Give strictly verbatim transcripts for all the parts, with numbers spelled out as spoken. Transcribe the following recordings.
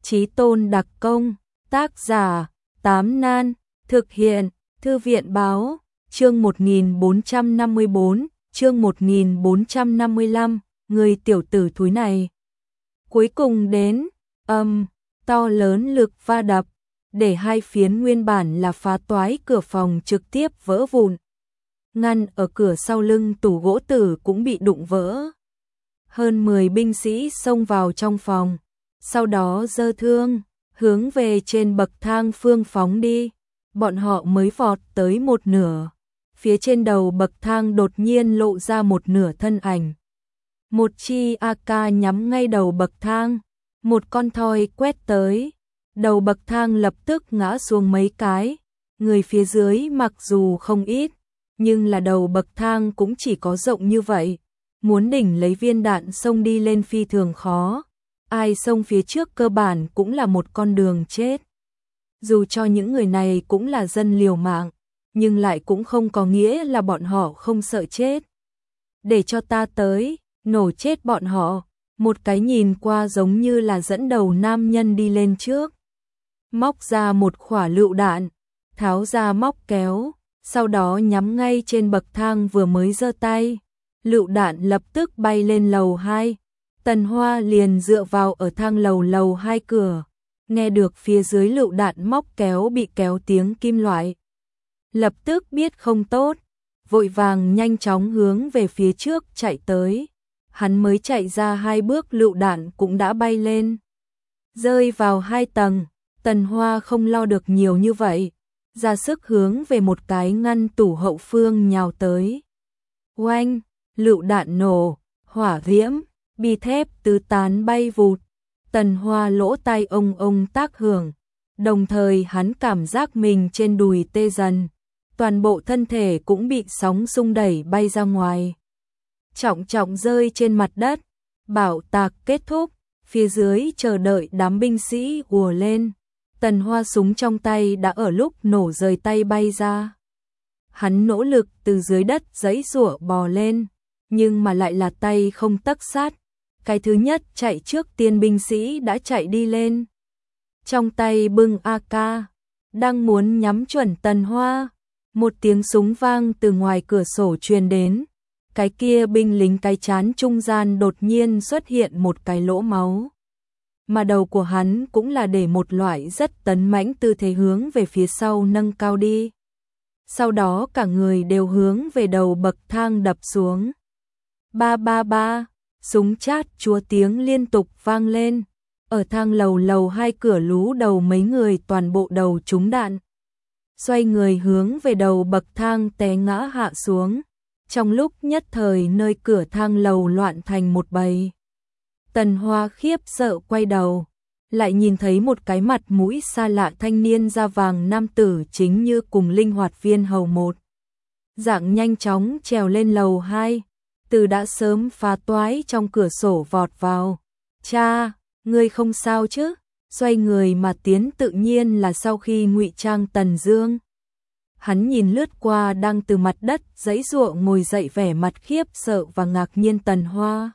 Chí tôn đặc công, tác giả, Tám Nan, thực hiện, Thư viện báo, chương một nghìn bốn trăm năm mươi bốn, chương một nghìn bốn trăm năm mươi lăm, người tiểu tử thúi này. Cuối cùng đến, âm, to lớn lực va đập, để hai phiến nguyên bản là phá toái cửa phòng trực tiếp vỡ vụn. Ngăn ở cửa sau lưng tủ gỗ tử cũng bị đụng vỡ. Hơn mười binh sĩ xông vào trong phòng, sau đó giơ thương, hướng về trên bậc thang phương phóng đi. Bọn họ mới vọt tới một nửa, phía trên đầu bậc thang đột nhiên lộ ra một nửa thân ảnh. Một chi a ca nhắm ngay đầu bậc thang, một con thoi quét tới, đầu bậc thang lập tức ngã xuống mấy cái. Người phía dưới mặc dù không ít, nhưng là đầu bậc thang cũng chỉ có rộng như vậy, muốn đỉnh lấy viên đạn xông đi lên phi thường khó. Ai xông phía trước cơ bản cũng là một con đường chết. Dù cho những người này cũng là dân liều mạng, nhưng lại cũng không có nghĩa là bọn họ không sợ chết. Để cho ta tới, nổ chết bọn họ. Một cái nhìn qua giống như là dẫn đầu nam nhân đi lên trước, móc ra một quả lựu đạn, tháo ra móc kéo, sau đó nhắm ngay trên bậc thang vừa mới giơ tay. Lựu đạn lập tức bay lên lầu hai. Tần Hoa liền dựa vào ở thang lầu lầu hai cửa, nghe được phía dưới lựu đạn móc kéo bị kéo tiếng kim loại. Lập tức biết không tốt, vội vàng nhanh chóng hướng về phía trước chạy tới. Hắn mới chạy ra hai bước lựu đạn cũng đã bay lên, rơi vào hai tầng. Tần Hoa không lo được nhiều như vậy, ra sức hướng về một cái ngăn tủ hậu phương nhào tới. Oanh, lựu đạn nổ, hỏa diễm, bi thép tứ tán bay vụt. Tần Hoa lỗ tai ông ông tác hưởng, đồng thời hắn cảm giác mình trên đùi tê dần, toàn bộ thân thể cũng bị sóng xung đẩy bay ra ngoài, trọng trọng rơi trên mặt đất. Bảo tạc kết thúc, phía dưới chờ đợi đám binh sĩ ùa lên. Tần Hoa súng trong tay đã ở lúc nổ rời tay bay ra. Hắn nỗ lực từ dưới đất giãy giụa bò lên, nhưng mà lại là tay không tấc sát. Cái thứ nhất chạy trước tiên binh sĩ đã chạy đi lên, trong tay bưng a ca, đang muốn nhắm chuẩn Tần Hoa. Một tiếng súng vang từ ngoài cửa sổ truyền đến. Cái kia binh lính cái chán trung gian đột nhiên xuất hiện một cái lỗ máu, mà đầu của hắn cũng là để một loại rất tấn mãnh tư thế hướng về phía sau nâng cao đi. Sau đó cả người đều hướng về đầu bậc thang đập xuống. Ba ba ba, súng chát chúa tiếng liên tục vang lên. Ở thang lầu lầu hai cửa lú đầu mấy người toàn bộ đầu trúng đạn, xoay người hướng về đầu bậc thang té ngã hạ xuống. Trong lúc nhất thời nơi cửa thang lầu loạn thành một bầy. Tần Hoa khiếp sợ quay đầu, lại nhìn thấy một cái mặt mũi xa lạ thanh niên da vàng nam tử chính như cùng linh hoạt viên hầu một dạng nhanh chóng trèo lên lầu hai, từ đã sớm phá toái trong cửa sổ vọt vào. Cha, ngươi không sao chứ? Xoay người mà tiến tự nhiên là sau khi ngụy trang Tần Dương. Hắn nhìn lướt qua đang từ mặt đất giãy giụa ngồi dậy vẻ mặt khiếp sợ và ngạc nhiên Tần Hoa.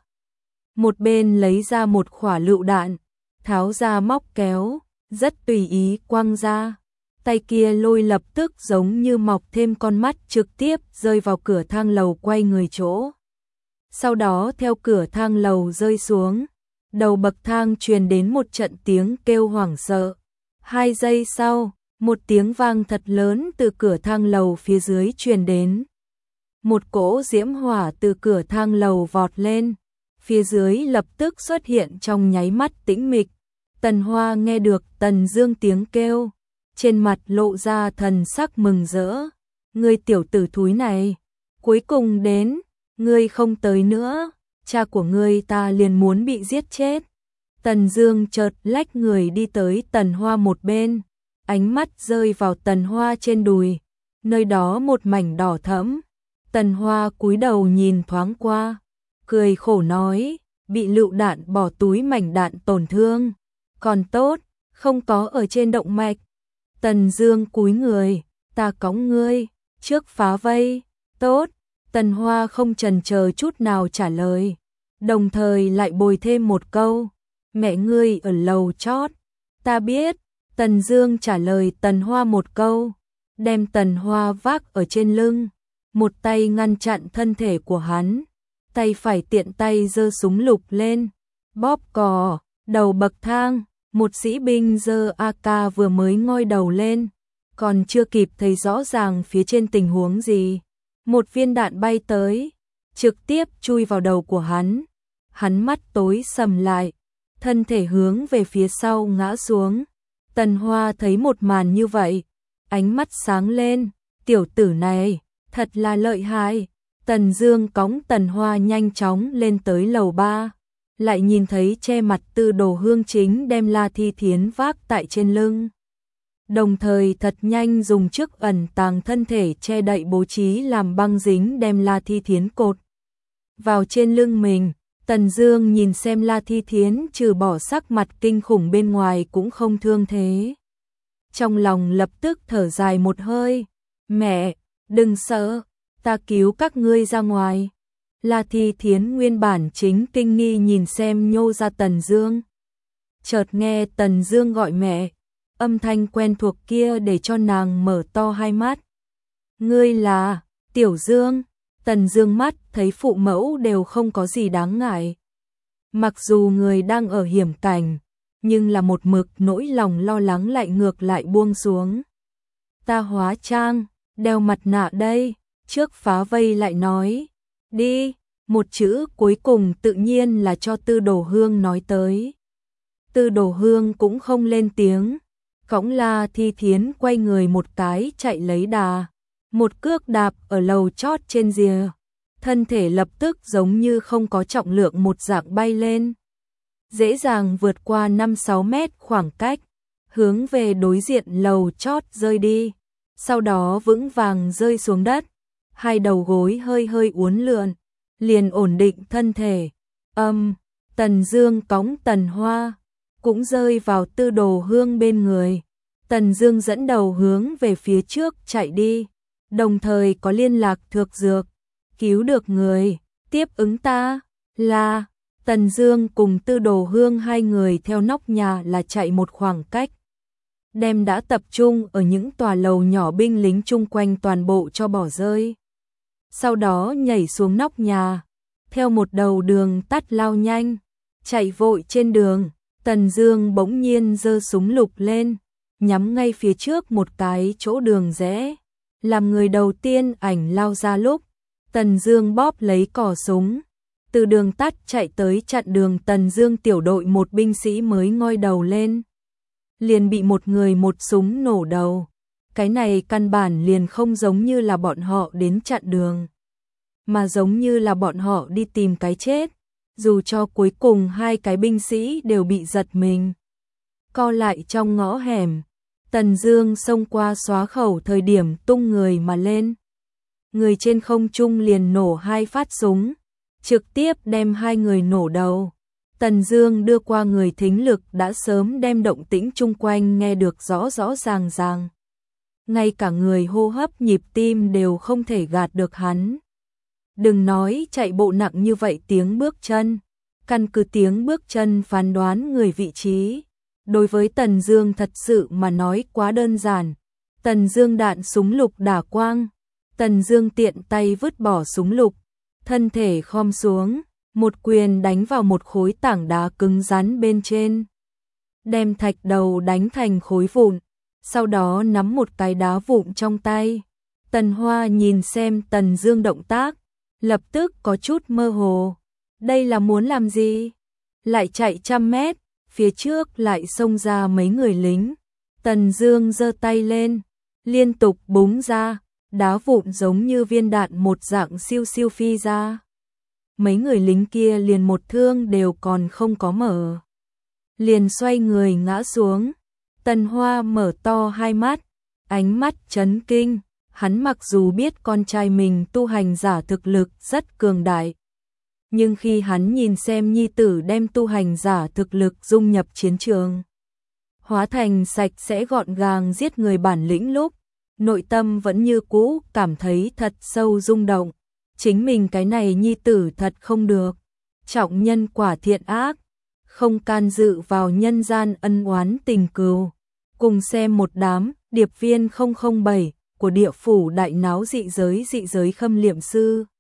Một bên lấy ra một quả lựu đạn, tháo ra móc kéo, rất tùy ý quăng ra. Tay kia lôi lập tức giống như mọc thêm con mắt trực tiếp rơi vào cửa thang lầu quay người chỗ. Sau đó theo cửa thang lầu rơi xuống, đầu bậc thang truyền đến một trận tiếng kêu hoảng sợ. Hai giây sau, một tiếng vang thật lớn từ cửa thang lầu phía dưới truyền đến. Một cỗ diễm hỏa từ cửa thang lầu vọt lên, phía dưới lập tức xuất hiện trong nháy mắt tĩnh mịch. Tần Hoa nghe được Tần Dương tiếng kêu, trên mặt lộ ra thần sắc mừng rỡ. Ngươi tiểu tử thúi này, cuối cùng đến, ngươi không tới nữa, cha của ngươi ta liền muốn bị giết chết. Tần Dương chợt lách người đi tới Tần Hoa một bên, ánh mắt rơi vào Tần Hoa trên đùi, nơi đó một mảnh đỏ thẫm. Tần Hoa cúi đầu nhìn thoáng qua, cười khổ nói, bị lựu đạn bỏ túi mảnh đạn tổn thương, còn tốt, không có ở trên động mạch. Tần Dương cúi người, ta cõng ngươi, trước phá vây, tốt. Tần Hoa không chần chờ chút nào trả lời, đồng thời lại bồi thêm một câu, mẹ ngươi ở lầu chót, Ta biết, Tần Dương trả lời Tần Hoa một câu, đem Tần Hoa vác ở trên lưng, một tay ngăn chặn thân thể của hắn, tay phải tiện tay giơ súng lục lên, bóp cò, đầu bậc thang, một sĩ binh giơ a ca vừa mới ngoi đầu lên, còn chưa kịp thấy rõ ràng phía trên tình huống gì, một viên đạn bay tới, trực tiếp chui vào đầu của hắn. Hắn mắt tối sầm lại, thân thể hướng về phía sau ngã xuống. Tần Hoa thấy một màn như vậy, ánh mắt sáng lên, tiểu tử này, thật là lợi hại. Tần Dương cõng Tần Hoa nhanh chóng lên tới lầu ba, lại nhìn thấy che mặt Tư Đồ Hương chính đem La Thi Thiến vác tại trên lưng. Đồng thời thật nhanh dùng chiếc ẩn tàng thân thể che đậy bố trí làm băng dính đem La Thi Thiến cột vào trên lưng mình. Tần Dương nhìn xem La Thi Thiến trừ bỏ sắc mặt kinh khủng bên ngoài cũng không thương thế. Trong lòng lập tức thở dài một hơi, mẹ, đừng sợ, ta cứu các ngươi ra ngoài. La Thi Thiến nguyên bản chính kinh nghi nhìn xem nhô ra Tần Dương. Chợt nghe Tần Dương gọi mẹ, âm thanh quen thuộc kia để cho nàng mở to hai mắt. Ngươi là, Tiểu Dương. Tần Dương mắt thấy phụ mẫu đều không có gì đáng ngại. Mặc dù người đang ở hiểm cảnh, nhưng là một mực nỗi lòng lo lắng lại ngược lại buông xuống. Ta hóa trang, đeo mặt nạ đây, trước phá vây lại nói. Đi, một chữ cuối cùng tự nhiên là cho Tư Đồ Hương nói tới. Tư Đồ Hương cũng không lên tiếng, cõng La Thi Thiến quay người một cái chạy lấy đà. Một cước đạp ở lầu chót trên rìa, thân thể lập tức giống như không có trọng lượng một dạng bay lên. Dễ dàng vượt qua năm sáu mét khoảng cách, hướng về đối diện lầu chót rơi đi, sau đó vững vàng rơi xuống đất, hai đầu gối hơi hơi uốn lượn, liền ổn định thân thể. Âm, Tần Dương cõng Tần Hoa, cũng rơi vào Tư Đồ Hương bên người. Tần Dương dẫn đầu hướng về phía trước chạy đi. Đồng thời có liên lạc thược dược, cứu được người, tiếp ứng ta, là, Tần Dương cùng Tư Đồ Hương hai người theo nóc nhà là chạy một khoảng cách. Đem đã tập trung ở những tòa lầu nhỏ binh lính chung quanh toàn bộ cho bỏ rơi. Sau đó nhảy xuống nóc nhà, theo một đầu đường tắt lao nhanh, chạy vội trên đường, Tần Dương bỗng nhiên giơ súng lục lên, nhắm ngay phía trước một cái chỗ đường rẽ. Làm người đầu tiên ảnh lao ra lúc, Tần Dương bóp lấy cò súng, từ đường tắt chạy tới chặn đường. Tần Dương tiểu đội một binh sĩ mới ngoi đầu lên, liền bị một người một súng nổ đầu. Cái này căn bản liền không giống như là bọn họ đến chặn đường, mà giống như là bọn họ đi tìm cái chết, dù cho cuối cùng hai cái binh sĩ đều bị giật mình. Co lại trong ngõ hẻm, Tần Dương xông qua xóa khẩu thời điểm tung người mà lên. Người trên không trung liền nổ hai phát súng, trực tiếp đem hai người nổ đầu. Tần Dương đưa qua người thính lực đã sớm đem động tĩnh chung quanh nghe được rõ rõ ràng ràng. Ngay cả người hô hấp nhịp tim đều không thể gạt được hắn. Đừng nói chạy bộ nặng như vậy, tiếng bước chân, căn cứ tiếng bước chân phán đoán người vị trí. Đối với Tần Dương thật sự mà nói quá đơn giản. Tần Dương đạn súng lục đả quang, Tần Dương tiện tay vứt bỏ súng lục, thân thể khom xuống, một quyền đánh vào một khối tảng đá cứng rắn bên trên, đem thạch đầu đánh thành khối vụn, sau đó nắm một cái đá vụn trong tay. Tần Hoa nhìn xem Tần Dương động tác, lập tức có chút mơ hồ. Đây là muốn làm gì? Lại chạy trăm mét, phía trước lại xông ra mấy người lính. Tần Dương giơ tay lên, liên tục búng ra, đá vụn giống như viên đạn một dạng siêu siêu phi ra. Mấy người lính kia liền một thương đều còn không có mở, liền xoay người ngã xuống. Tần Hoa mở to hai mắt, ánh mắt chấn kinh. Hắn mặc dù biết con trai mình tu hành giả thực lực rất cường đại, nhưng khi hắn nhìn xem nhi tử đem tu hành giả thực lực dung nhập chiến trường, hóa thành sạch sẽ gọn gàng giết người bản lĩnh lúc, nội tâm vẫn như cũ cảm thấy thật sâu rung động. Chính mình cái này nhi tử thật không được, trọng nhân quả thiện ác, không can dự vào nhân gian ân oán tình cừu. Cùng xem một đám điệp viên không không bảy của địa phủ đại náo dị giới dị giới khâm liệm sư.